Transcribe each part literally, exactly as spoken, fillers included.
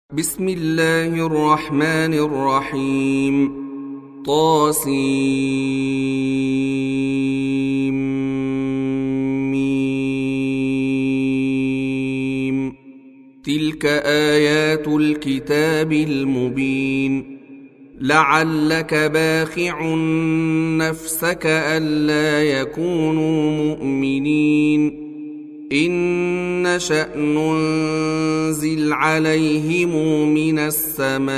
بسم الله الرحمن الرحيم. طاسيم. تلك آيات الكتاب المبين. لعلك باخع نفسك ألا يكونوا مؤمنين إن نشأ ننزل عليهم من السماء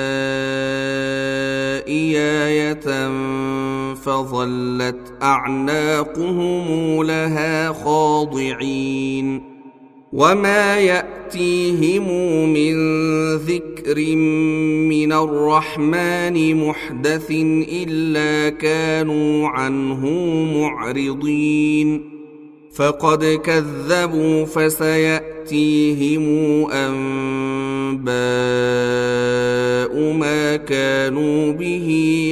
آية فظلت أعناقهم لها خاضعين وما يأتيهم من ذكر من الرحمن محدث إلا كانوا عنه معرضين فقد كذبوا فسيأتيهم أنباء ما كانوا به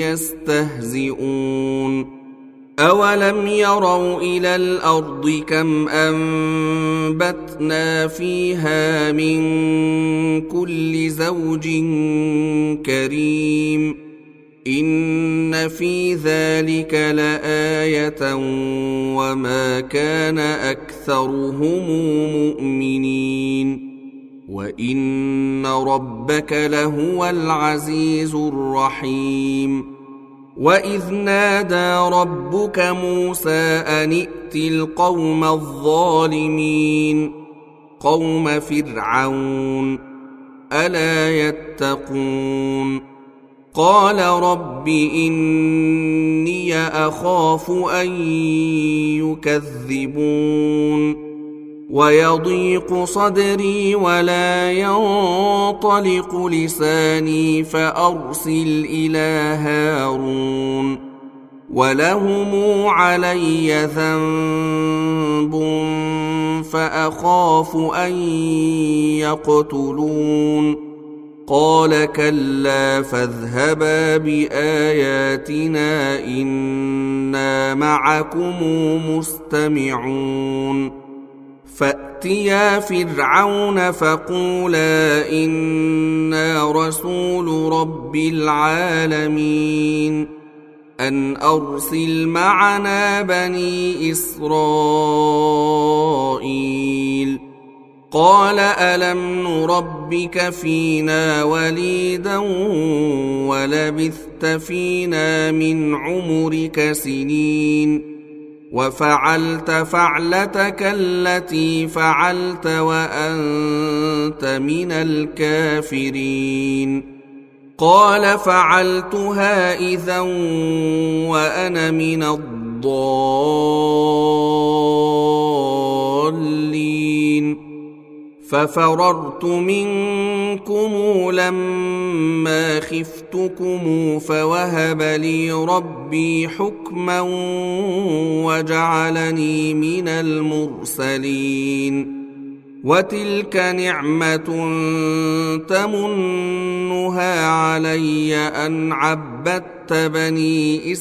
يستهزئون أولم يروا إلى الأرض كم أنبتنا فيها من كل زوج كريم إن في ذلك لآية وما كان أكثرهم مؤمنين وإن ربك لهو العزيز الرحيم وإذ نادى ربك موسى أن ائت القوم الظالمين قوم فرعون ألا يتقون قال رب إني أخاف أن يكذبون ويضيق صدري ولا ينطلق لساني فأرسل إلى هارون ولهم علي ذنب فأخاف أن يقتلون قال كلا فاذهبا بآياتنا إنا معكم مستمعون فأتيا فرعون فقولا إنا رسول رب العالمين أن أرسل معنا بني إسرائيل قال ألم نربك فينا وليدا ولبثت فينا من عمرك سنين وفعلت فعلتك التي فعلت وأنت من الكافرين قال فعلتها إذا وأنا من الضالين ففررت منكم لما خفتكم فوهب لي ربي حكما وجعلني من المرسلين وتلك نعمة تمنها علي أن عبدت بني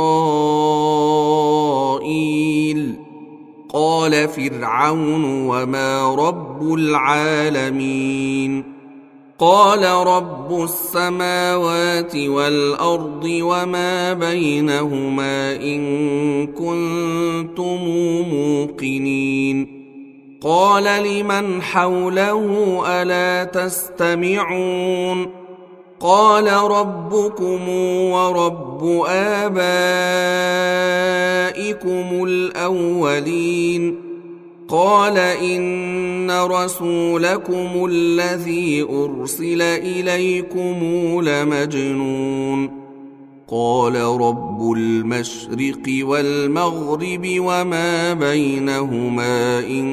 إسرائيل قال فرعون وما رب العالمين قال رب السماوات والأرض وما بينهما إن كنتم موقنين قال لمن حوله ألا تستمعون قال ربكم ورب آبائكم الأولين قال إن رسولكم الذي أرسل إليكم لمجنون قال رب المشرق والمغرب وما بينهما إن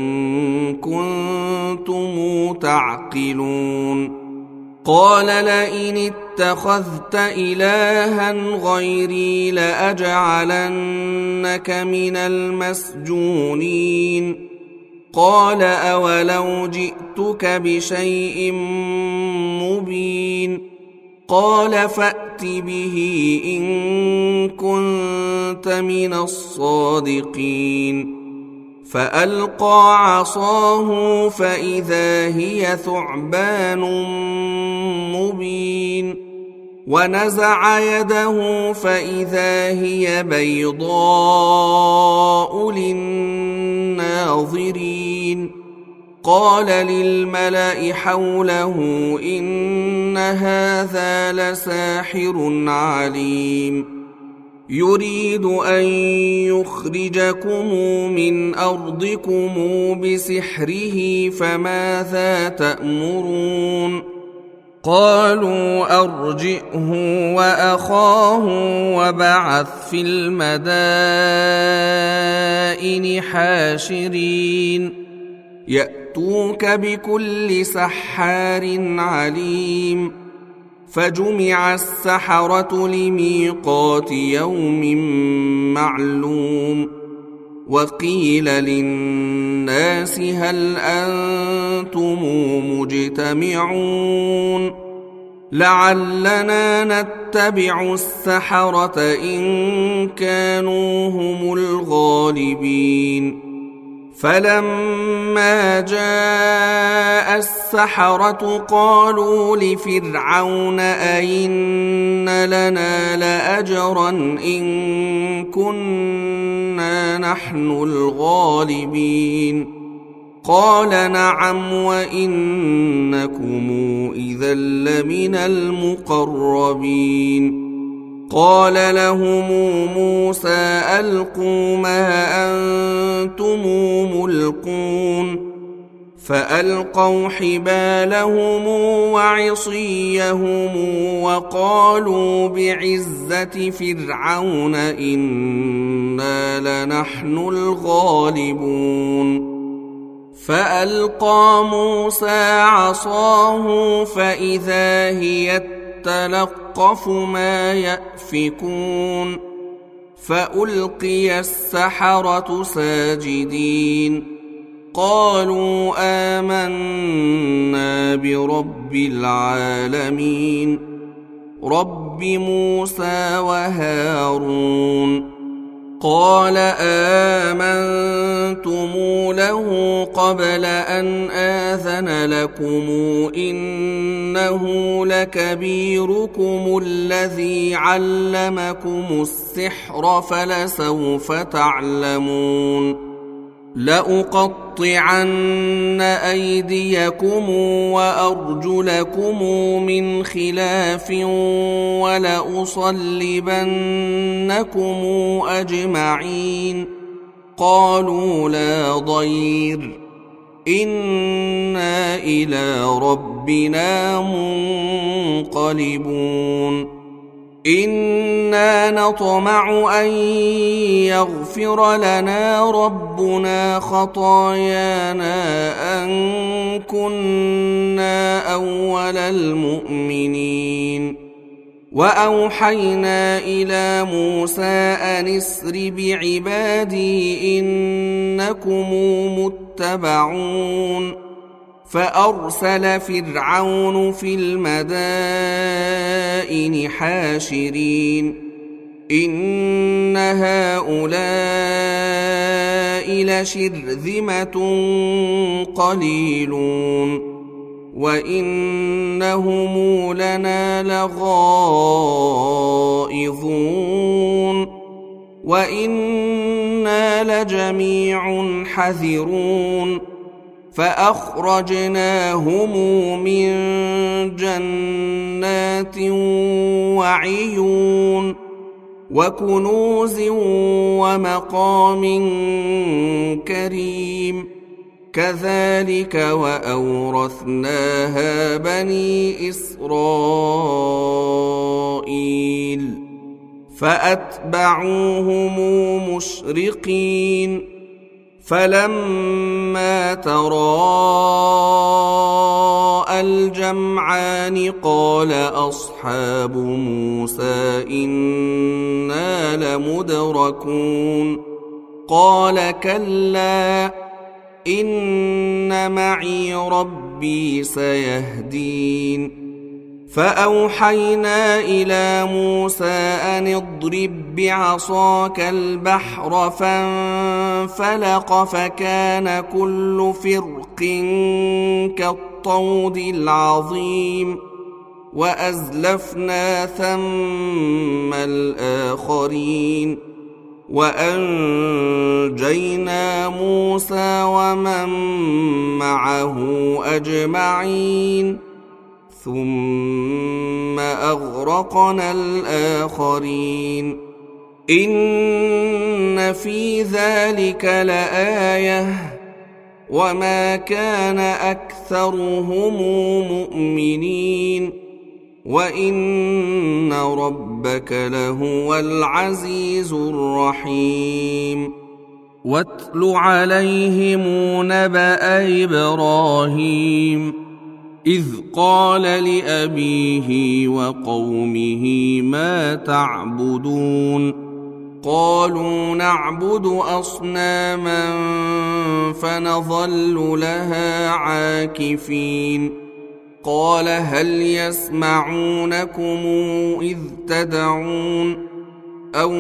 كنتم تعقلون قال لئن اتخذت إلها غيري لأجعلنك من المسجونين قال أولو جئتك بشيء مبين قال فأت به إن كنت من الصادقين فألقى عصاه فإذا هي ثعبان مبين ونزع يده فإذا هي بيضاء للناظرين قال للملأ حوله إن هذا لساحر عليم يريد أن يخرجكم من أرضكم بسحره فماذا تأمرون قالوا أرجئه وأخاه وابعث في المدائن حاشرين يأتوك بكل سحار عليم فجمع السحرة لميقات يوم معلوم وقيل للناس هل أنتم مجتمعون لعلنا نتبع السحرة إن كانوا هم الغالبين فلما جاء السحرة قالوا لفرعون أئن لنا لأجرا إن كنا نحن الغالبين قال نعم وإنكم إذا لمن المقربين قال لهم موسى ألقوا ما أنتم ملقون فألقوا حبالهم وعصيهم وقالوا بعزة فرعون إنا لنحن الغالبون فألقى موسى عصاه فإذا هي تلقف ما يأفكون فألقي السحرة ساجدين قالوا آمنا برب العالمين رب موسى وهارون قال آمنتم له قبل أن آذن لكم إنه لكبيركم الذي علمكم السحر فلسوف تعلمون لأقطعن أيديكم وأرجلكم من خلاف ولأصلبنكم أجمعين قالوا لا ضير إنا إلى ربنا منقلبون إنا نطمع أن يغفر لنا ربنا خطايانا أن كنا أول المؤمنين وأوحينا إلى موسى أن اسر بعبادي إنكم متبعون فأرسل فرعون في المدائن حاشرين إن هؤلاء لشرذمة قليلون وإنهم لنا لغائظون وإنا لجميع حذرون فأخرجناهم من جنات وعيون وكنوز ومقام كريم كذلك وأورثناها بني إسرائيل فأتبعوهم مشرقين فلما تراءى الجمعان قال أصحاب موسى إنا لمدركون قال كلا إن معي ربي سيهدين فأوحينا إلى موسى أن اضرب بعصاك البحر فانفلق فكان كل فرق كالطود العظيم وأزلفنا ثم الآخرين وأنجينا موسى ومن معه أجمعين ثم أغرقنا الآخرين إن في ذلك لآية وما كان أكثرهم مؤمنين وإن ربك لهو العزيز الرحيم واتل عليهم نبأ إبراهيم إذ قال لأبيه وقومه ما تعبدون قالوا نعبد أصناما فنظل لها عاكفين قال هل يسمعونكم إذ تدعون أو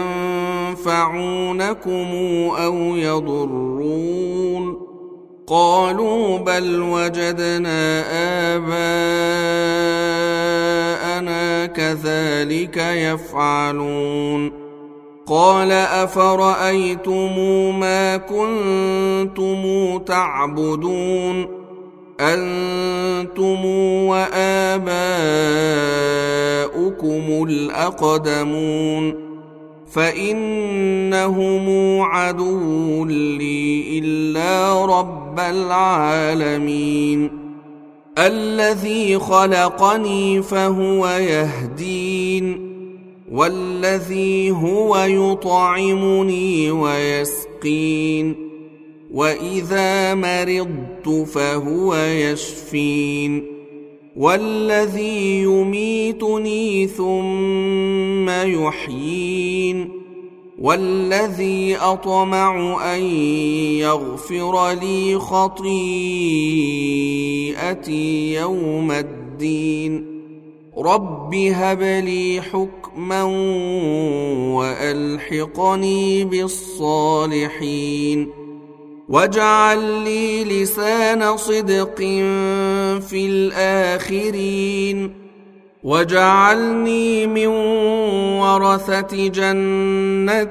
ينفعونكم أو يضرون قالوا بل وجدنا آباءنا كذلك يفعلون قال أفرأيتم ما كنتم تعبدون أنتم وآباؤكم الأقدمون فإنهم عدو لي إلا رب العالمين الذي خلقني فهو يهدين والذي هو يطعمني ويسقين وإذا مرضت فهو يشفين والذي يميتني ثم يحيين والذي أطمع أن يغفر لي خطيئتي يوم الدين رب هب لي حكما وألحقني بالصالحين واجعل لي لسان صدق في الآخرين واجعلني من ورثة جنة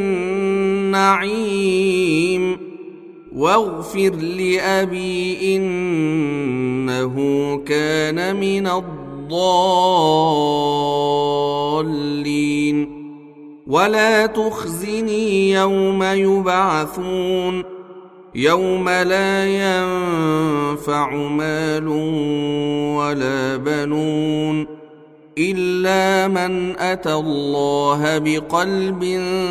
النعيم واغفر لأبي إنه كان من الضالين ولا تخزني يوم يبعثون يوم لا ينفع مال ولا بنون إلا من أتى الله بقلب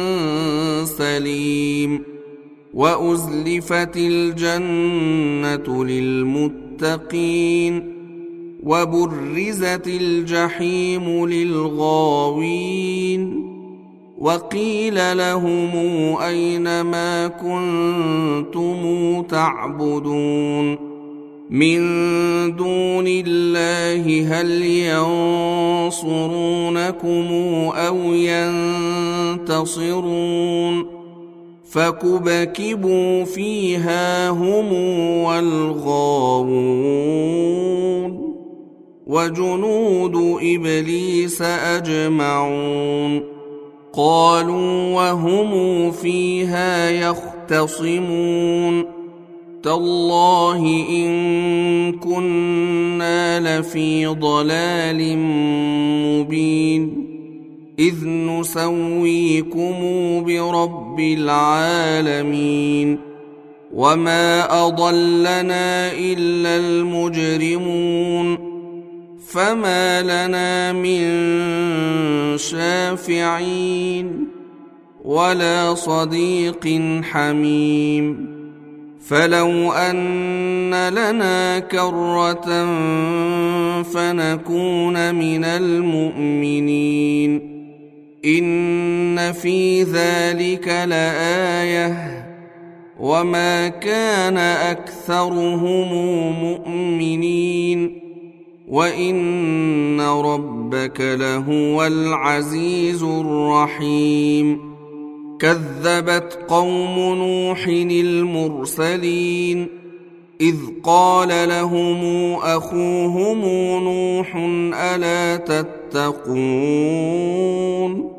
سليم وأزلفت الجنة للمتقين وبرزت الجحيم للغاوين وقيل لهم أين ما كنتم تعبدون من دون الله هل ينصرونكم أو ينتصرون فكبكبوا فيها هم والغاوون وجنود إبليس أجمعون قالوا وهم فيها يختصمون تالله إن كنا لفي ضلال مبين إذ نسويكم برب العالمين وما أضلنا إلا المجرمون فما لنا من شافعين ولا صديق حميم فلو أن لنا كرة فنكون من المؤمنين إن في ذلك لآية وما كان أكثرهم مؤمنين وإن ربك لهو العزيز الرحيم كذبت قوم نوح المرسلين إذ قال لهم أخوهم نوح ألا تتقون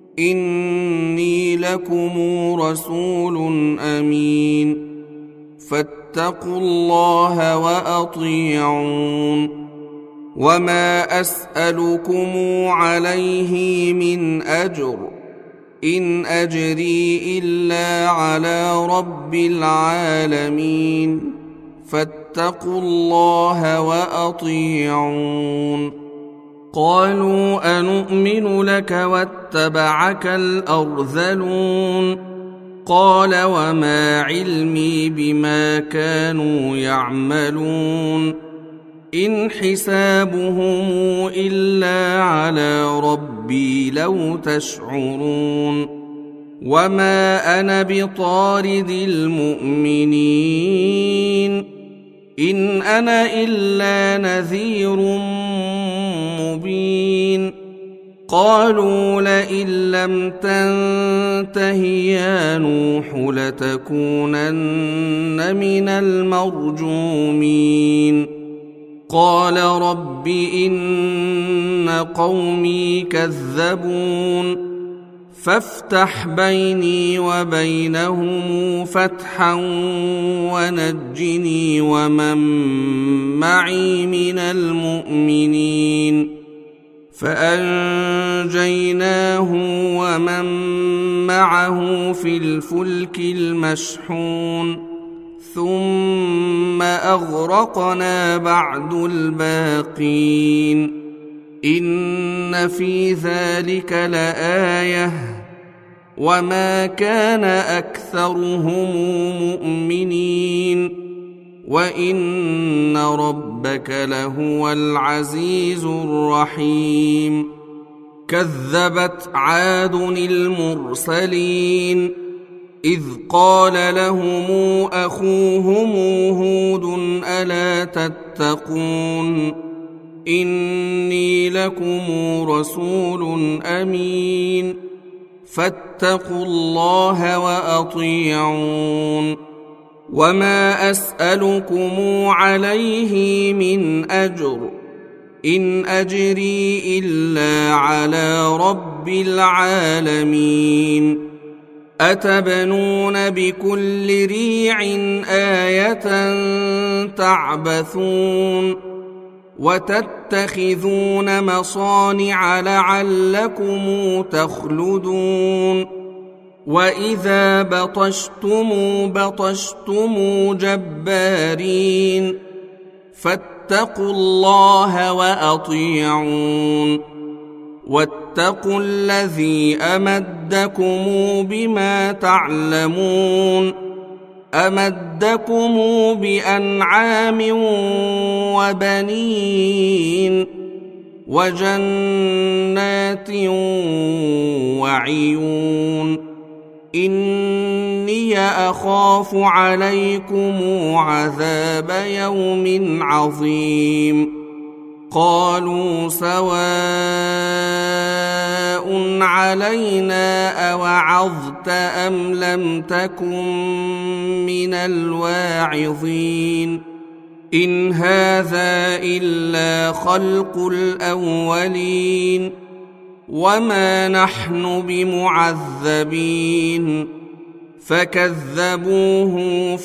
إني لكم رسول أمين فاتقوا الله وأطيعون وما أسألكم عليه من أجر إن أجري إلا على رب العالمين فاتقوا الله وأطيعون قالوا أنؤمن لك واتبعك الأرذلون قال وما علمي بما كانوا يعملون إن حسابهم إلا على ربي لو تشعرون وما أنا بطارد المؤمنين إن أنا إلا نذير مبين قالوا لئن لم تنته يا نوح لتكونن من المرجومين قال رب إن قومي كذبون فافتح بيني وبينهم فتحا ونجني ومن معي من المؤمنين فأنجيناه ومن معه في الفلك المشحون ثم أغرقنا بعد الباقين إن في ذلك لآية وما كان أكثرهم مؤمنين وإن ربك لهو العزيز الرحيم كذبت عاد المرسلين إذ قال لهم أخوهم هود ألا تتقون إني لكم رسول أمين فاتقوا الله وأطيعون وما أسألكم عليه من أجر إن أجري إلا على رب العالمين أتبنون بكل ريع آية تعبثون وتتخذون مصانع لعلكم تخلدون وإذا بطشتم بطشتم جبارين فاتقوا الله وأطيعون واتقوا الذي أمدكم بما تعلمون أمدكم بأنعام وبنين وجنات وعيون إني أخاف عليكم عذاب يوم عظيم قالوا سواء علينا أوعظت أم لم تكن من الواعظين إن هذا إلا خلق الأولين وما نحن بمعذبين فكذبوه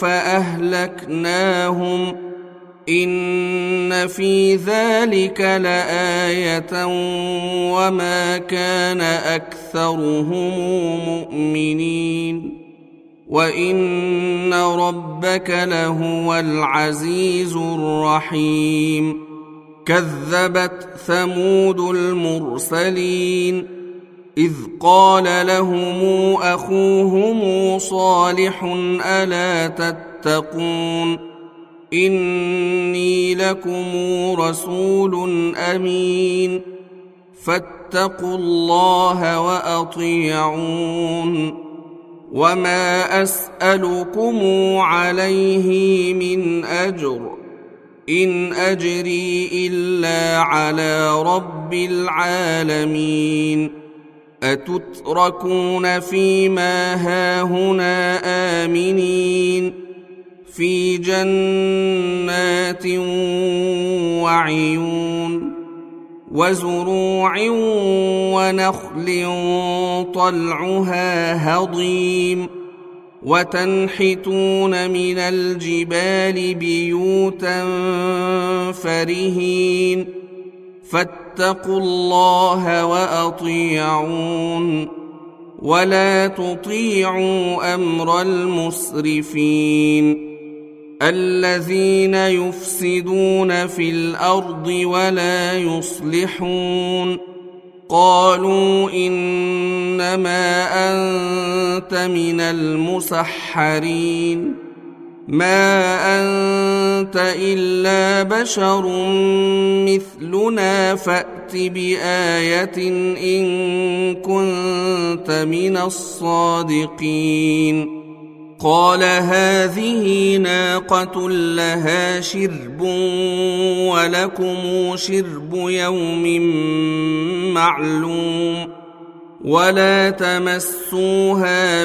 فأهلكناهم إن في ذلك لآية وما كان أكثرهم مؤمنين وإن ربك لهو العزيز الرحيم كذبت ثمود المرسلين إذ قال لهم أخوهم صالح ألا تتقون إني لكم رسول أمين فاتقوا الله وأطيعون وما أسألكم عليه من أجر إن أجري إلا على رب العالمين أتتركون فيما هاهنا آمنين في جنات وعيون وزروع ونخل طلعها هضيم وتنحتون من الجبال بيوتا فرهين فاتقوا الله وأطيعون ولا تطيعوا أمر المسرفين الذين يفسدون في الأرض ولا يصلحون قالوا إنما أنت من المسحرين ما أنت إلا بشر مثلنا فأت بآية إن كنت من الصادقين قال هذه ناقة لها شرب ولكم شرب يوم معلوم ولا تمسوها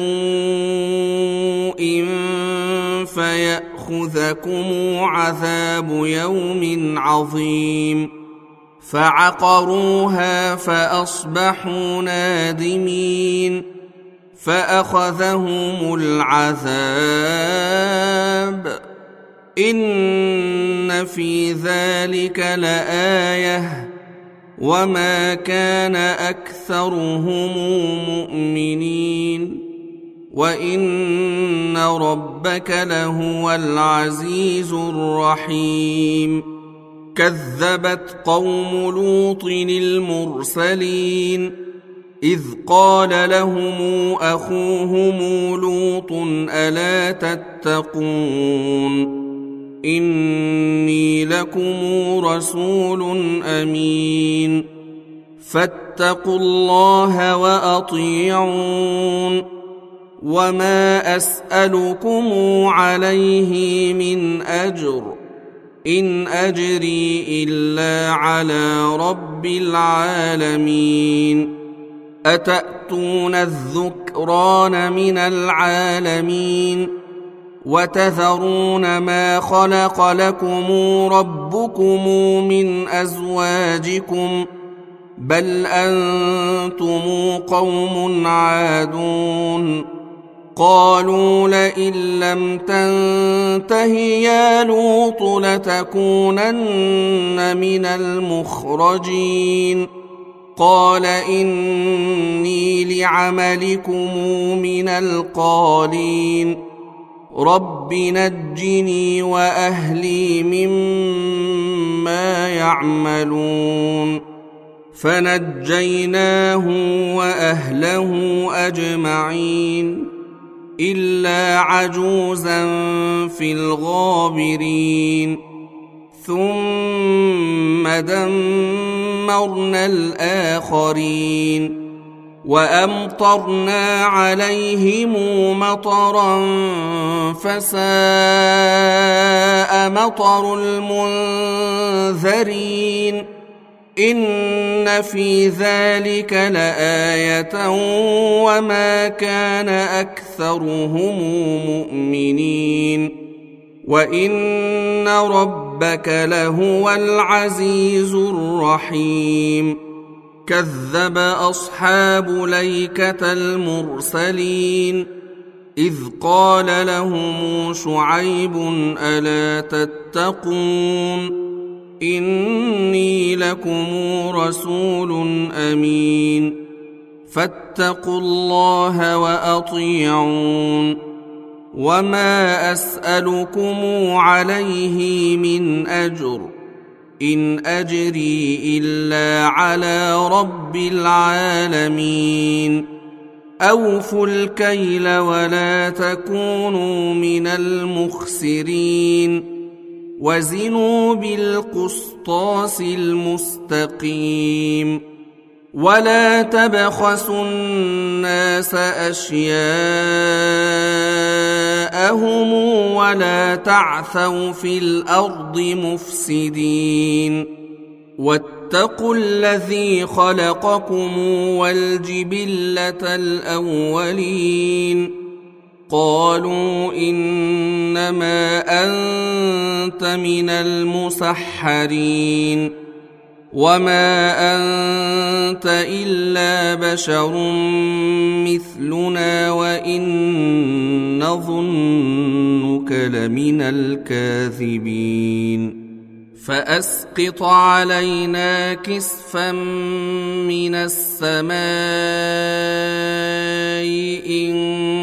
بسوء فيأخذكم عذاب يوم عظيم فعقروها فأصبحوا نادمين فأخذهم العذاب إن في ذلك لآية وما كان أكثرهم مؤمنين وإن ربك لهو العزيز الرحيم كذبت قوم لوط المرسلين إذ قال لهم أخوهم لوط ألا تتقون إني لكم رسول أمين فاتقوا الله وأطيعون وما أسألكم عليه من أجر إن أجري إلا على رب العالمين أتأتون الذكران من العالمين وتذرون ما خلق لكم ربكم من أزواجكم بل أنتم قوم عادون قالوا لئن لم تنته يا لوط لتكونن من المخرجين قال إني لعملكم من القالين رب نجني وأهلي مما يعملون فنجيناه وأهله أجمعين إلا عجوزا في الغابرين ثم دمرنا الآخرين وأمطرنا عليهم مطرا فساء مطر المنذرين إن في ذلك لآية وما كان أكثرهم مؤمنين وإن ربك لهو العزيز الرحيم كذب أصحاب ليكة المرسلين إذ قال لهم شعيب ألا تتقون إني لكم رسول أمين فاتقوا الله وأطيعون وما أسألكم عليه من أجر إن أجري إلا على رب العالمين أوفوا الكيل ولا تكونوا من المخسرين وزنوا بالقسطاس المستقيم ولا تبخسوا الناس أشياءهم ولا تعثوا في الأرض مفسدين واتقوا الذي خلقكم والجبلة الأولين قالوا إنما أنت من المسحرين وما أنت إلا بشر مثلنا وإن نظنك لمن الكاذبين فأسقط علينا كسفا من السماء إن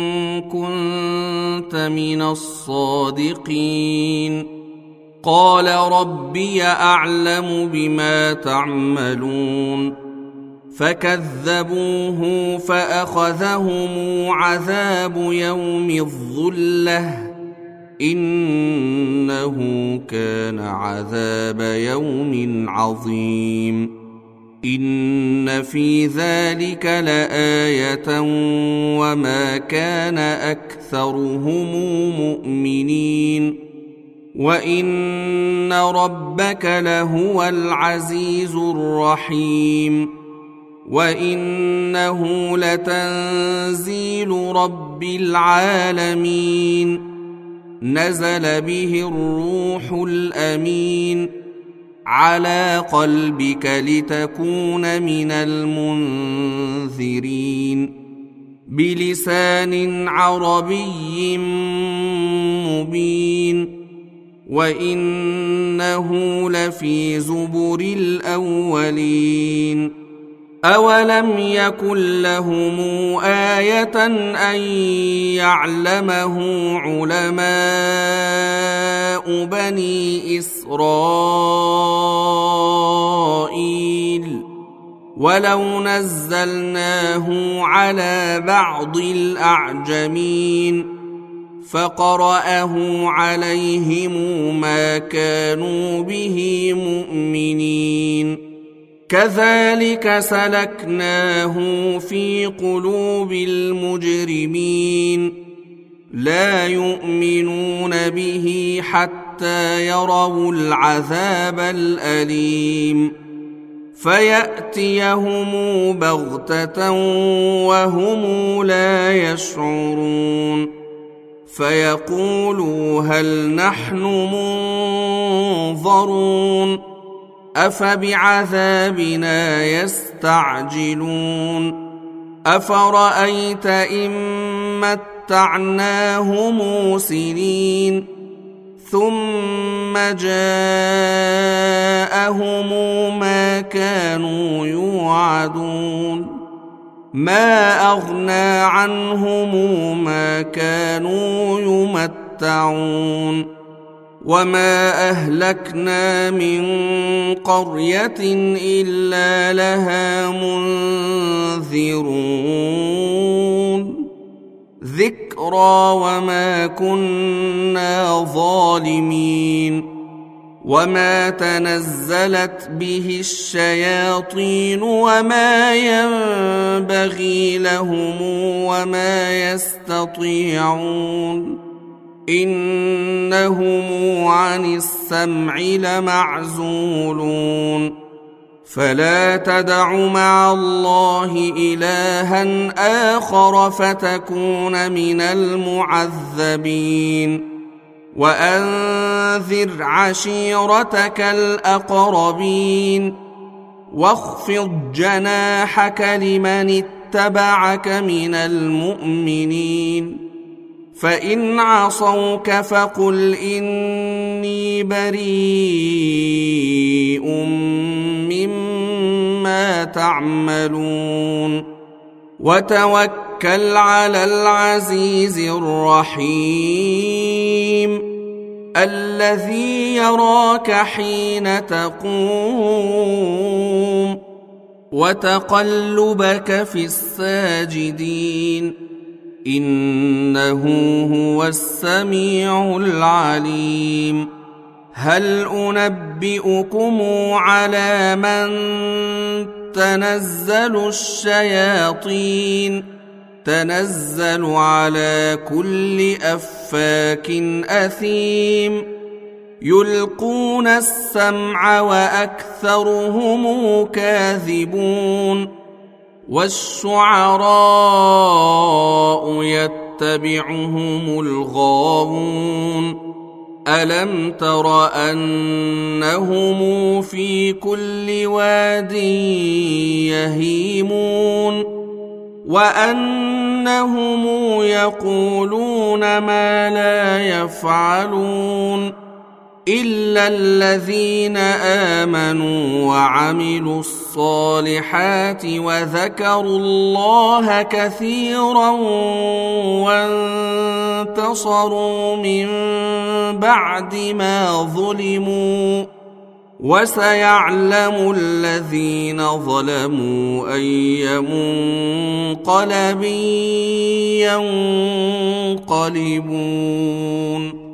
كنت من الصادقين قال ربي أعلم بما تعملون فكذبوه فأخذهم عذاب يوم الظلة إنه كان عذاب يوم عظيم إن في ذلك لآية وما كان أكثرهم مؤمنين وإن ربك لهو العزيز الرحيم وإنه لتنزيل رب العالمين نزل به الروح الأمين على قلبك لتكون من المنذرين بلسان عربي مبين وإنه لفي زبر الأولين أولم يكن لهم آية أن يعلمه علماء بني إسرائيل ولو نزلناه على بعض الأعجمين فقرأه عليهم ما كانوا به مؤمنين كذلك سلكناه في قلوب المجرمين لا يؤمنون به حتى يروا العذاب الأليم فيأتيهم بغتة وهم لا يشعرون فيقولوا هل نحن منظرون أفبعذابنا يستعجلون أفرأيت إن متعناهم سنين ثم جاءهم ما كانوا يوعدون ما أغنى عنهم ما كانوا يمتعون وما أهلكنا من قرية إلا لها منذرون ذكرى وما كنا ظالمين وما تنزلت به الشياطين وما ينبغي لهم وما يستطيعون إنهم عن السمع لمعزولون فلا تدع مع الله إلها آخر فتكون من المعذبين وأنذر عشيرتك الأقربين واخفض جناحك لمن اتبعك من المؤمنين فإن عصوك فقل إني بريء مما تعملون وتوكل على العزيز الرحيم الذي يراك حين تقوم وتقلبك في الساجدين إنه هو السميع العليم هل أنبئكم على من تنزل الشياطين تنزل على كل أفاك أثيم يلقون السمع وأكثرهم كاذبون والشعراء يتبعهم الغاوون ألم تر أنهم في كل واد يهيمون وأنهم يقولون ما لا يفعلون إلا الذين آمنوا وعملوا الصالحات وذكروا الله كثيرا وانتصروا من بعد ما ظلموا وسيعلم الذين ظلموا أي منقلب ينقلبون.